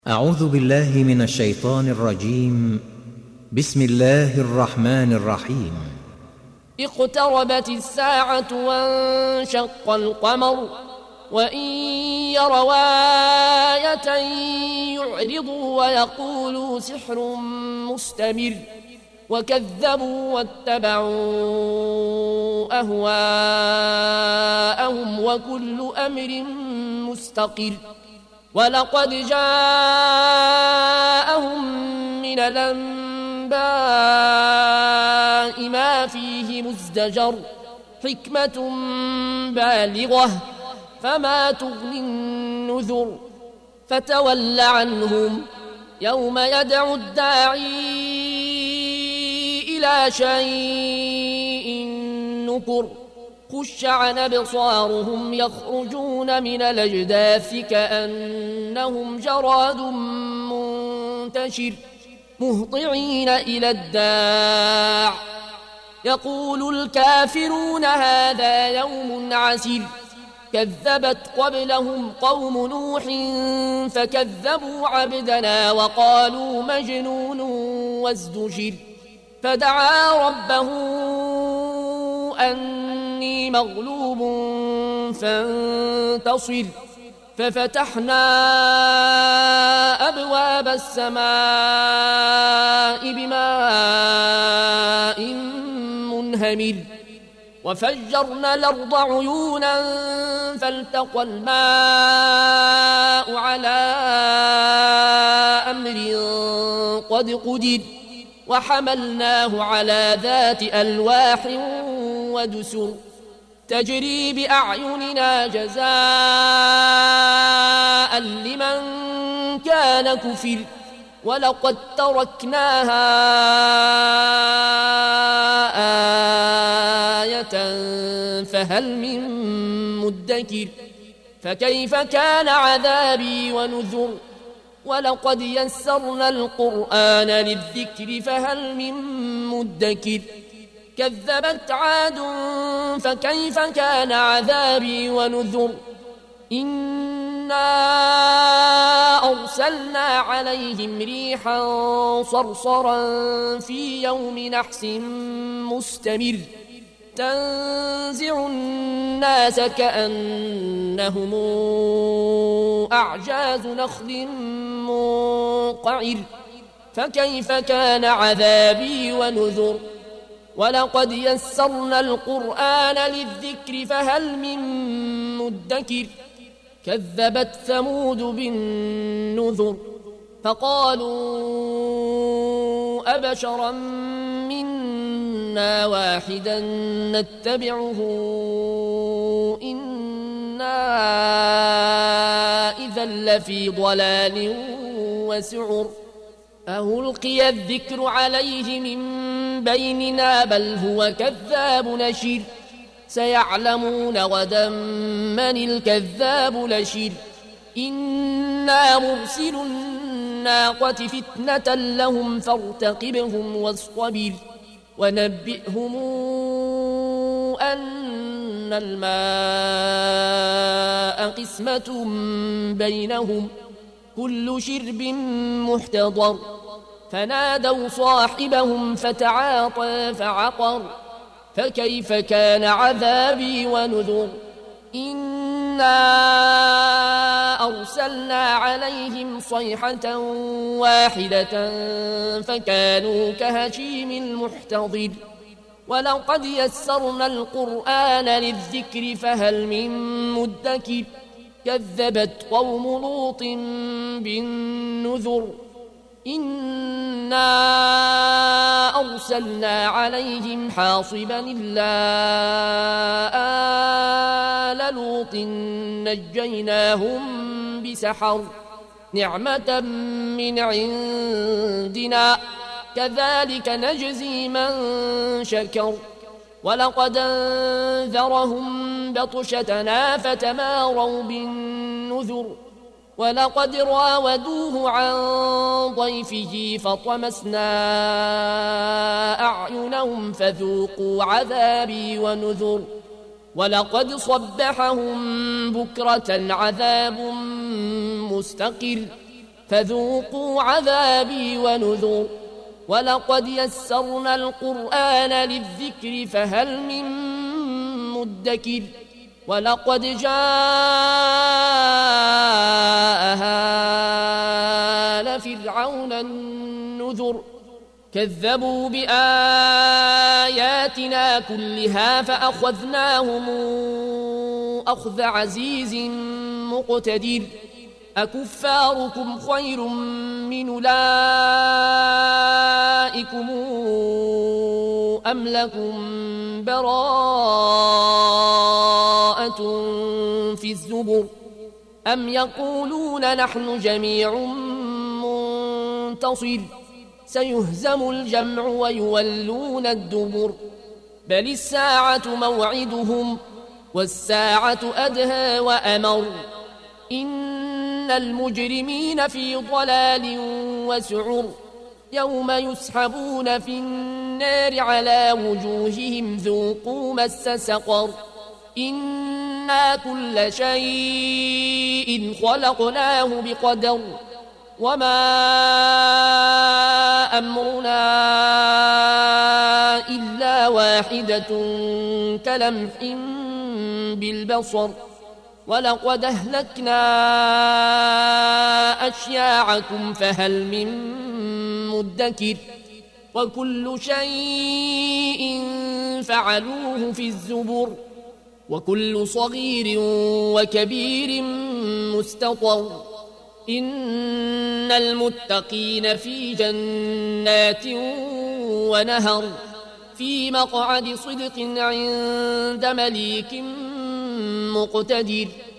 أعوذ بالله من الشيطان الرجيم. بسم الله الرحمن الرحيم. اقتربت الساعة وانشق القمر وإن يروا آية يعرضوا ويقولوا سحر مستمر وكذبوا واتبعوا أهواءهم وكل أمر مستقر. ولقد جاءهم من الأنباء ما فيه مزدجر حكمة بالغة فما تغني النذر. فتول عنهم يوم يدعو الداعي إلى شيء نكر. خش عن أبصارهم يخرجون من الأجداث كأنهم جراد منتشر مهطعين إلى الداع يقول الكافرون هذا يوم عسير. كذبت قبلهم قوم نوح فكذبوا عبدنا وقالوا مجنون وازدجر. فدعا ربه أني مغلوب فانتصر. ففتحنا أبواب السماء بماء منهمر وفجرنا الأرض عيونا فالتقى الماء على أمر قد قدر وحملناه على ذات ألواح ودسر تجري بأعيننا جزاء لمن كان كفر. ولقد تركناها آية فهل من مدكر. فكيف كان عذابي ونذر. ولقد يسرنا القرآن للذكر فهل من مدكر. كذبت عاد فكيف كان عذابي ونذر. إنا أرسلنا عليهم ريحا صرصرا في يوم نحس مستمر تنزع الناس كأنهم أعجاز نخل منقعر. فكيف كان عذابي ونذر. ولقد يسرنا القرآن للذكر فهل من مدكر. كذبت ثمود بالنذر فقالوا أبشرا منا واحدا نتبعه إنا إذا لفي ضلال وسعر. ألقي الذكر عليه من بيننا بل هو كذاب نشر. سيعلمون غدا من الكذاب نشر. إنا مرسل الناقة فتنة لهم فارتقبهم واصطبر. ونبئهم أن الماء قسمة بينهم كل شرب محتضر. فنادوا صاحبهم فتعاطى فعقر. فكيف كان عذابي ونذر. إنا أرسلنا عليهم صيحة واحدة فكانوا كهشيم المحتضر. ولقد يسرنا القرآن للذكر فهل من مدكر. كذبت قوم لوط بالنذر. إنا أرسلنا عليهم حاصبا إلا آل لوط نجيناهم بسحر نعمة من عندنا كذلك نجزي من شكر. ولقد أنذرهم بطشتنا فتماروا بالنذر. ولقد راودوه عن ضيفه فطمسنا أعينهم فذوقوا عذابي ونذر. ولقد صبحهم بكرة عذاب مستقر فذوقوا عذابي ونذر ولقد يسرنا القرآن للذكر فهل من مدكر ولقد جاء آل فرعون النذر كذبوا بآياتنا كلها فأخذناهم أخذ عزيز مقتدر أكفاركم خير من أولئكم أم لكم براءة في الزبر أم يقولون نحن جميع منتصر سيهزم الجمع ويولون الدبر بل الساعة موعدهم والساعة أدهى وأمر إن المجرمين في ضلال وسعر يوم يسحبون في النار على وجوههم ذوقوا مس سقر إنا كل شيء خلقناه بقدر وما أمرنا إلا واحدة كلمح بالبصر ولقد أهلكنا أشياعكم فهل من مدكر وكل شيء فعلوه في الزبر وكل صغير وكبير مستطر إن المتقين في جنات ونهر في مقعد صدق عند مليك مقتدر